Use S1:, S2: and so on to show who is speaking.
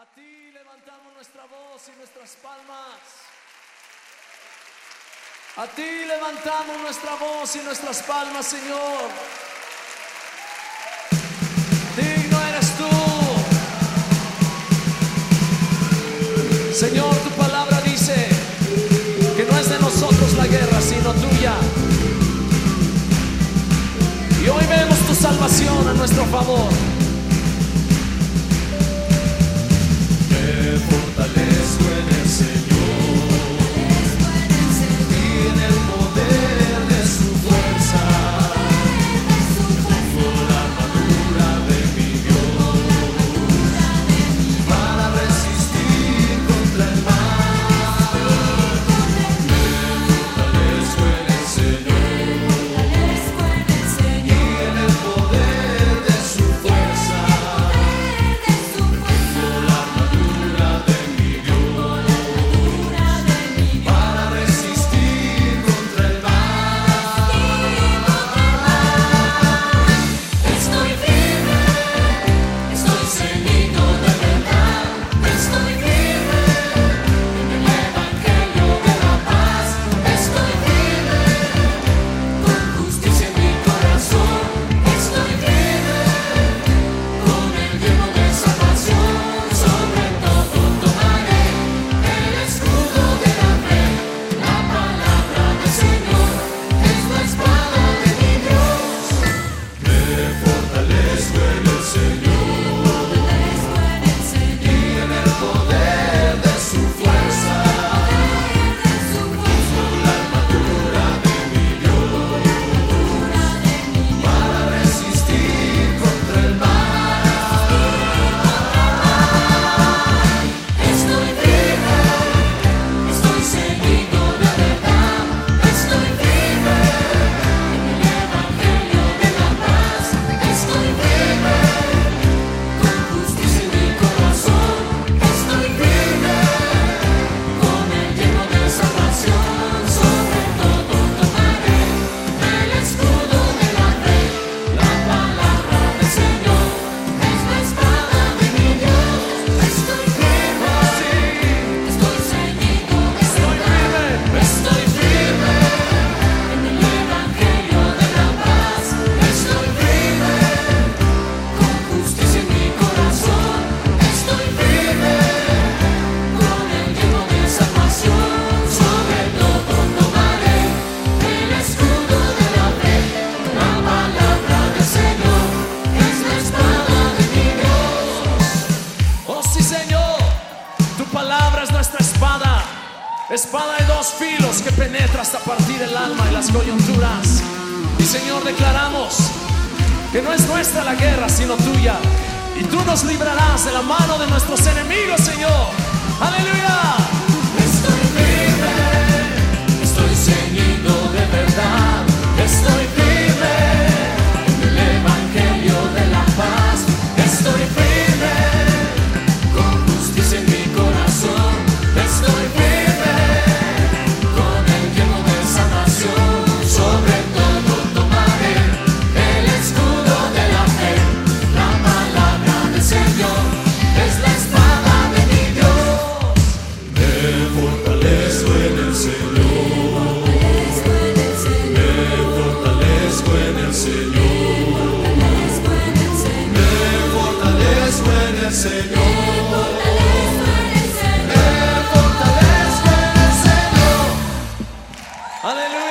S1: ti levantamos nuestra voz y nuestras palmas. A ti levantamos nuestra voz y nuestras palmas, Señor. Digno eres tú. Señor, tu palabra dice que no es de nosotros la guerra, sino tuya. Y hoy vemos tu salvación a nuestro favor.
S2: Me fortalezco en el Señor y en el poder de su fuerza. Pongo la armadura de mi Dios para resistir contra el mal. Me fortalezco en el Señor y en el poder de su fuerza. Pongo la armadura de mi Dios para resistir contra el mal. Estoy firme, estoy ceñido de verdad. Estoy firme en el evangelio de la paz. Estoy firme con justicia en mi corazón. Estoy firme con el yelmo de salvación. Sobre todo tomaré el escudo de la fe. La palabra del Señor es la espada de mi Dios. Me fortalezco en el Señor y en el poder de su fuerza. Pongo la armadura de mi Dios para resistir contra el mal. Estoy firme, estoy ceñido de verdad. Estoy firme en el evangelio de la paz. Estoy firme con justicia en mi corazón. Estoy firme con el yelmo de salvación. Sobre todo tomaré el escudo de la fe. La palabra del Señor es la espada de mi Dios. Estoy firme, estoy ceñido de verdad. Estoy firme en el evangelio de la paz. Estoy firme con justicia en mi corazón. Estoy firme con el yelmo de salvación. Sobre todo tomaré el escudo de la fe. La palabra del Señor es la espada de mi Dios.
S1: Oh sí, Señor, tu palabra es nuestra espada. Espada de dos filos que penetra hasta partir el alma y las coyunturas. Y Señor, declaramos que no es nuestra la guerra, sino tuya. Y tú nos librarás de la mano de nuestros enemigos, Señor. Aleluya.
S2: Estoy firme, estoy ceñido de verdad. Estoy firme en el evangelio de la paz. Estoy firme con justicia en mi corazón. Estoy firme con el yelmo de salvación. Sobre todo tomaré el escudo de la fe. La palabra del Señor es la espada de mi Dios. Me fortalezco en el Señor. Me fortalezco en el Señor. Me fortalezco en el Señor. Me fortalezco en el Señor.
S1: Aleluya.